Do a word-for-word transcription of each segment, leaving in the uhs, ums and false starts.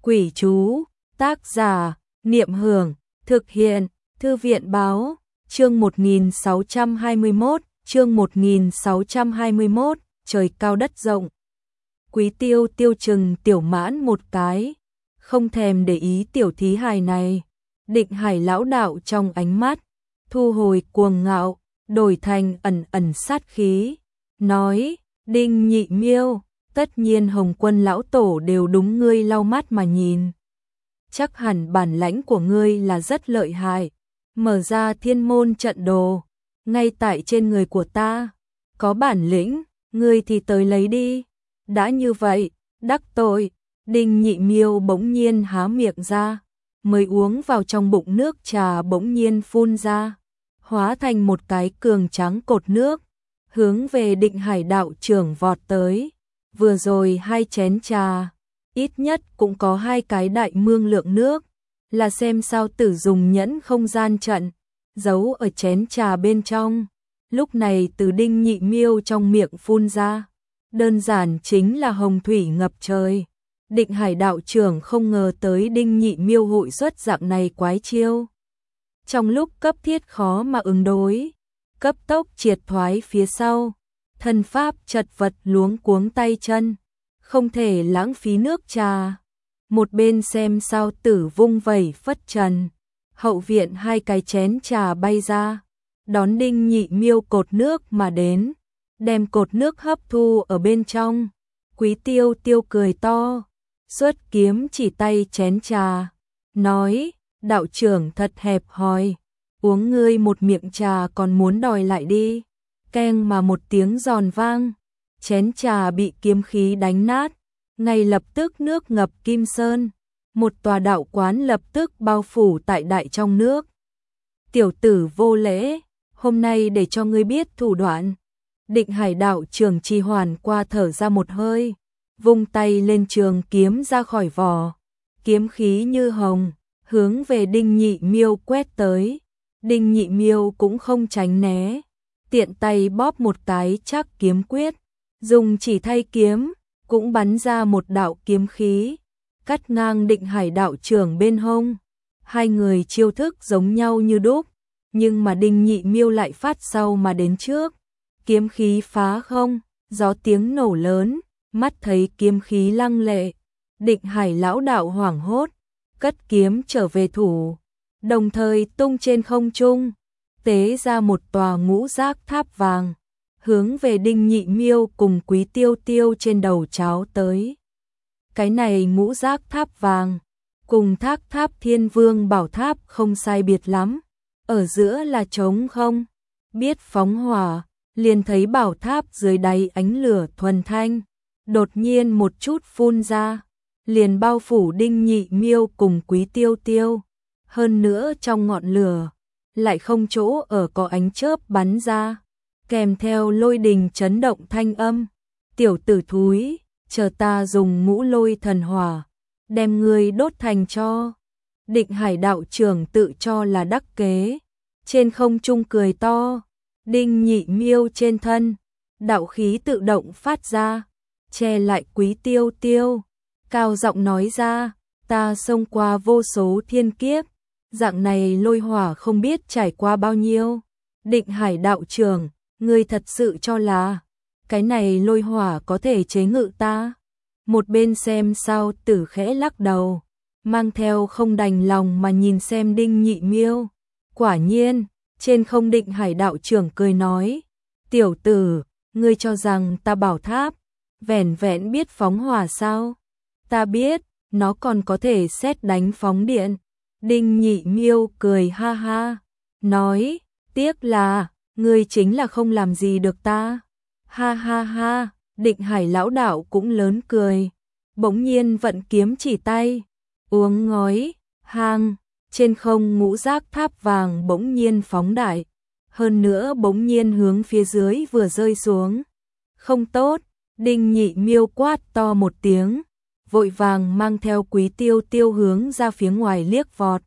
Quỷ chú, tác giả, Niệm Hưởng, thực hiện, Thư viện báo, chương một nghìn sáu trăm hai mươi mốt, chương một nghìn sáu trăm hai mươi mốt, trời cao đất rộng. Quý Tiêu Tiêu chừng Tiểu Mãn một cái, không thèm để ý tiểu thí hài này. Định Hải lão đạo trong ánh mắt, thu hồi cuồng ngạo, đổi thành ẩn ẩn sát khí, nói: Đinh Nhị Miêu, tất nhiên Hồng Quân lão tổ đều đúng ngươi lau mắt mà nhìn. Chắc hẳn bản lãnh của ngươi là rất lợi hại, mở ra thiên môn trận đồ, ngay tại trên người của ta, có bản lĩnh, ngươi thì tới lấy đi. Đã như vậy, đắc tội. Đinh Nhị Miêu bỗng nhiên há miệng ra, mới uống vào trong bụng nước trà bỗng nhiên phun ra, hóa thành một cái cường trắng cột nước, hướng về Định Hải đạo trưởng vọt tới. Vừa rồi hai chén trà, ít nhất cũng có hai cái đại mương lượng nước, là xem sao Tử dùng nhẫn không gian trận, giấu ở chén trà bên trong. Lúc này từ Đinh Nhị Miêu trong miệng phun ra, đơn giản chính là hồng thủy ngập trời. Định Hải đạo trưởng không ngờ tới Đinh Nhị Miêu hội xuất dạng này quái chiêu. Trong lúc cấp thiết khó mà ứng đối, cấp tốc triệt thoái phía sau, thân pháp chật vật luống cuống tay chân, không thể lãng phí nước trà. Một bên xem sao Tử vung vẩy phất trần, hậu viện hai cái chén trà bay ra, đón Đinh Nhị Miêu cột nước mà đến, đem cột nước hấp thu ở bên trong. Quý Tiêu Tiêu cười to, xuất kiếm chỉ tay chén trà, nói: đạo trưởng thật hẹp hòi, uống ngươi một miệng trà còn muốn đòi lại đi. Keng mà một tiếng giòn vang, chén trà bị kiếm khí đánh nát, ngay lập tức nước ngập kim sơn, một tòa đạo quán lập tức bao phủ tại đại trong nước. Tiểu tử vô lễ, hôm nay để cho ngươi biết thủ đoạn. Định Hải đạo trưởng trì hoãn qua thở ra một hơi, vung tay lên trường kiếm ra khỏi vỏ, kiếm khí như hồng, hướng về Đinh Nhị Miêu quét tới. Đinh Nhị Miêu cũng không tránh né, tiện tay bóp một cái chắc kiếm quyết, dùng chỉ thay kiếm, cũng bắn ra một đạo kiếm khí, cắt ngang Định Hải đạo trưởng bên hông. Hai người chiêu thức giống nhau như đúc, nhưng mà Đinh Nhị Miêu lại phát sau mà đến trước, kiếm khí phá không, gió tiếng nổ lớn, mắt thấy kiếm khí lăng lệ, Định Hải lão đạo hoảng hốt, cất kiếm trở về thủ, đồng thời tung trên không trung, tế ra một tòa ngũ giác tháp vàng, hướng về Đinh Nhị Miêu cùng Quý Tiêu Tiêu trên đầu cháo tới. Cái này ngũ giác tháp vàng, cùng thác tháp Thiên Vương bảo tháp không sai biệt lắm, ở giữa là trống không, biết phóng hỏa, liền thấy bảo tháp dưới đáy ánh lửa thuần thanh, đột nhiên một chút phun ra, liền bao phủ Đinh Nhị Miêu cùng Quý Tiêu Tiêu. Hơn nữa trong ngọn lửa, lại không chỗ ở có ánh chớp bắn ra, kèm theo lôi đình chấn động thanh âm. Tiểu tử thúi, chờ ta dùng ngũ lôi thần hỏa, đem ngươi đốt thành tro. Định Hải đạo trưởng tự cho là đắc kế, trên không trung cười to. Đinh Nhị Miêu trên thân, đạo khí tự động phát ra, che lại Quý Tiêu Tiêu, cao giọng nói ra: ta xông qua vô số thiên kiếp, dạng này lôi hỏa không biết trải qua bao nhiêu. Định Hải đạo trưởng, ngươi thật sự cho là cái này lôi hỏa có thể chế ngự ta? Một bên xem sao Tử khẽ lắc đầu, mang theo không đành lòng mà nhìn xem Đinh Nhị Miêu. Quả nhiên, trên không Định Hải đạo trưởng cười nói: tiểu tử, ngươi cho rằng ta bảo tháp vẻn vẹn biết phóng hỏa sao? Ta biết, nó còn có thể sét đánh phóng điện. Đinh Nhị Miêu cười ha ha, nói: tiếc là, ngươi chính là không làm gì được ta. Ha ha ha, Định Hải lão đạo cũng lớn cười, bỗng nhiên vận kiếm chỉ tay, uống ngói, hang, trên không ngũ giác tháp vàng bỗng nhiên phóng đại, hơn nữa bỗng nhiên hướng phía dưới vừa rơi xuống. Không tốt, Đinh Nhị Miêu quát to một tiếng, vội vàng mang theo Quý Tiêu Tiêu hướng ra phía ngoài liếc vọt.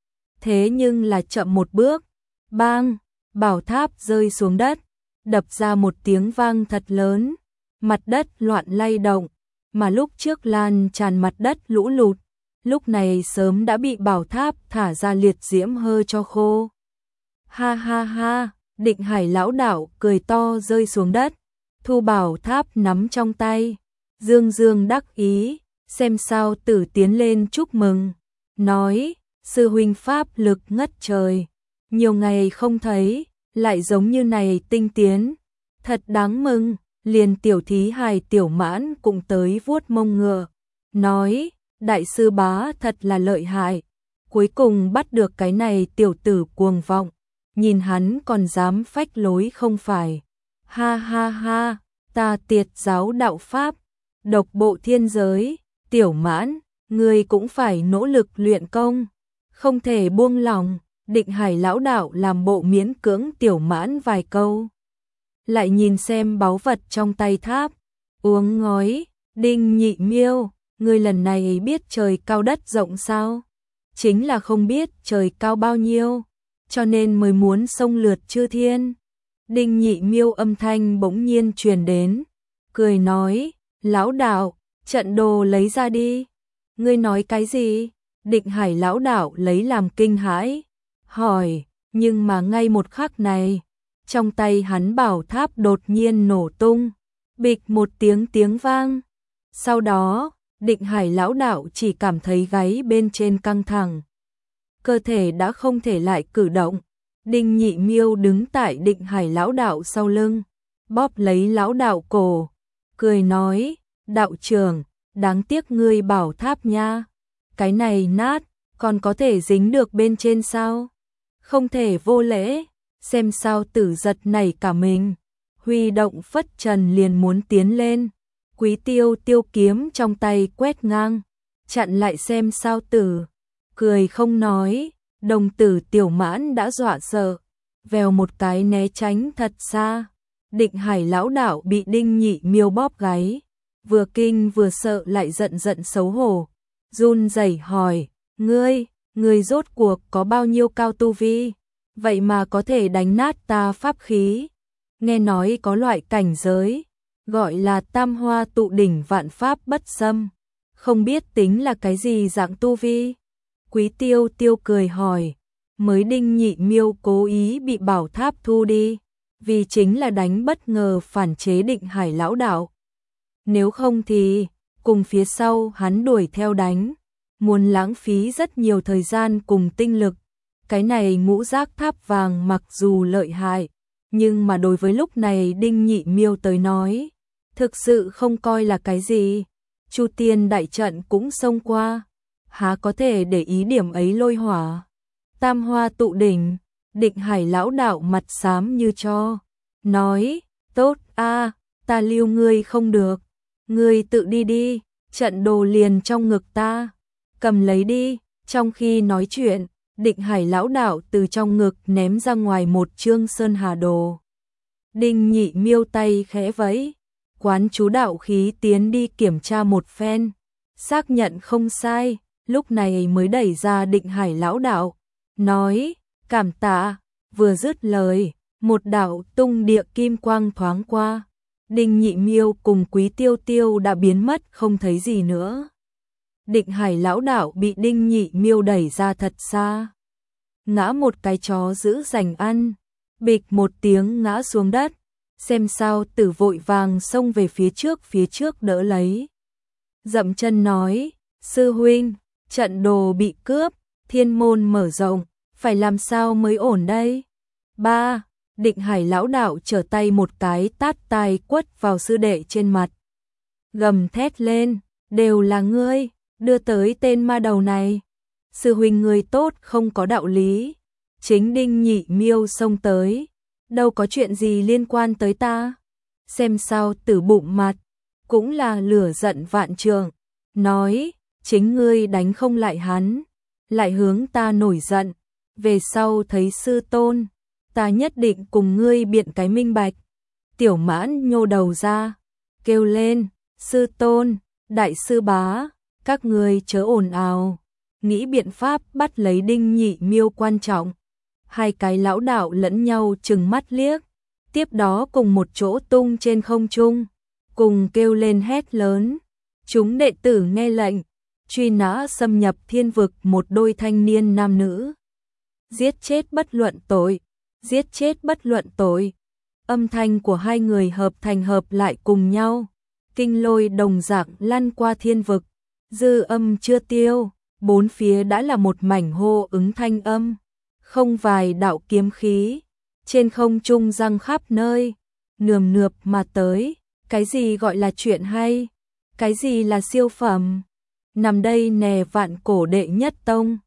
Thế nhưng là chậm một bước, bang, bảo tháp rơi xuống đất, đập ra một tiếng vang thật lớn, mặt đất loạn lay động, mà lúc trước lan tràn mặt đất lũ lụt, lúc này sớm đã bị bảo tháp thả ra liệt diễm hơi cho khô. Ha ha ha, Định Hải lão đạo cười to rơi xuống đất, thu bảo tháp nắm trong tay, dương dương đắc ý, xem sao Tử tiến lên chúc mừng, nói, sư huynh pháp lực ngất trời, nhiều ngày không thấy, lại giống như này tinh tiến, thật đáng mừng, liền tiểu thí hài tiểu mãn cũng tới vuốt mông ngựa, nói, đại sư bá thật là lợi hại, cuối cùng bắt được cái này tiểu tử cuồng vọng, nhìn hắn còn dám phách lối không phải, ha ha ha, ta tiệt giáo đạo pháp, độc bộ thiên giới, tiểu mãn, ngươi cũng phải nỗ lực luyện công, không thể buông lòng. Định Hải lão đạo làm bộ miễn cưỡng tiểu mãn vài câu, lại nhìn xem báu vật trong tay tháp, uống ngói, Đinh Nhị Miêu, ngươi lần này biết trời cao đất rộng sao? Chính là không biết trời cao bao nhiêu, cho nên mới muốn xông lượt chư thiên. Đinh Nhị Miêu âm thanh bỗng nhiên truyền đến, cười nói, lão đạo, trận đồ lấy ra đi. Ngươi nói cái gì? Định Hải lão đạo lấy làm kinh hãi, hỏi, nhưng mà ngay một khắc này, trong tay hắn bảo tháp đột nhiên nổ tung, bịch một tiếng tiếng vang. Sau đó, Định Hải lão đạo chỉ cảm thấy gáy bên trên căng thẳng, cơ thể đã không thể lại cử động. Đinh Nhị Miêu đứng tại Định Hải lão đạo sau lưng, bóp lấy lão đạo cổ, cười nói, đạo trưởng, đáng tiếc ngươi bảo tháp nha, cái này nát, còn có thể dính được bên trên sao? Không thể vô lễ, xem sao Tử giật nảy cả mình, huy động phất trần liền muốn tiến lên, Quý Tiêu tiêu kiếm trong tay quét ngang, chặn lại xem sao Tử, cười không nói, đồng tử tiểu mãn đã dọa sợ, vèo một cái né tránh thật xa. Định Hải lão đạo bị Đinh Nhị Miêu bóp gáy, vừa kinh vừa sợ lại giận giận xấu hổ, run rẩy hỏi, ngươi, ngươi rốt cuộc có bao nhiêu cao tu vi, vậy mà có thể đánh nát ta pháp khí, nghe nói có loại cảnh giới, gọi là tam hoa tụ đỉnh vạn pháp bất xâm, không biết tính là cái gì dạng tu vi. Quý Tiêu tiêu cười hỏi, mới Đinh Nhị Miêu cố ý bị bảo tháp thu đi, vì chính là đánh bất ngờ phản chế Định Hải lão đạo. Nếu không thì, cùng phía sau hắn đuổi theo đánh, muốn lãng phí rất nhiều thời gian cùng tinh lực. Cái này ngũ giác tháp vàng mặc dù lợi hại, nhưng mà đối với lúc này Đinh Nhị Miêu tới nói, thực sự không coi là cái gì. Chu Tiên đại trận cũng xông qua, há có thể để ý điểm ấy lôi hỏa. Tam hoa tụ đỉnh, Định Hải lão đạo mặt xám như tro, nói, tốt a, ta lưu ngươi không được, ngươi tự đi đi, trận đồ liền trong ngực ta, cầm lấy đi. Trong khi nói chuyện, Định Hải lão đạo từ trong ngực ném ra ngoài một chương sơn hà đồ. Đinh Nhị Miêu tay khẽ vẫy, quán chú đạo khí tiến đi kiểm tra một phen, xác nhận không sai, lúc này mới đẩy ra Định Hải lão đạo, nói, cảm tạ. Vừa dứt lời, một đạo tung địa kim quang thoáng qua, Đinh Nhị Miêu cùng Quý Tiêu tiêu đã biến mất không thấy gì nữa. Định Hải lão đạo bị Đinh Nhị Miêu đẩy ra thật xa, ngã một cái chó giữ dành ăn, bịch một tiếng ngã xuống đất, xem sao Tử vội vàng xông về phía trước phía trước đỡ lấy. Dậm chân nói, sư huynh, trận đồ bị cướp, thiên môn mở rộng, phải làm sao mới ổn đây? Ba, Định Hải lão đạo trở tay một cái tát tai quất vào sư đệ trên mặt, gầm thét lên, đều là ngươi, đưa tới tên ma đầu này. Sư huynh người tốt không có đạo lý. Chính Đinh Nhị Miêu xông tới, đâu có chuyện gì liên quan tới ta. Xem sao Tử bụng mặt, cũng là lửa giận vạn trượng, nói, chính ngươi đánh không lại hắn, lại hướng ta nổi giận, về sau thấy sư tôn, ta nhất định cùng ngươi biện cái minh bạch. Tiểu Mãn nhô đầu ra, kêu lên, sư tôn, đại sư bá, các ngươi chớ ồn ào, nghĩ biện pháp bắt lấy Đinh Nhị Miêu quan trọng. Hai cái lão đạo lẫn nhau trừng mắt liếc, tiếp đó cùng một chỗ tung trên không trung, cùng kêu lên hét lớn, chúng đệ tử nghe lệnh, truy nã xâm nhập thiên vực một đôi thanh niên nam nữ. Giết chết bất luận tội, giết chết bất luận tội. Âm thanh của hai người hợp thành hợp lại cùng nhau, kinh lôi đồng dạng lăn qua thiên vực, dư âm chưa tiêu, bốn phía đã là một mảnh hô ứng thanh âm, không vài đạo kiếm khí, trên không trung răng khắp nơi, nườm nượp mà tới, cái gì gọi là chuyện hay, cái gì là siêu phẩm, nằm đây nè vạn cổ đệ nhất tông.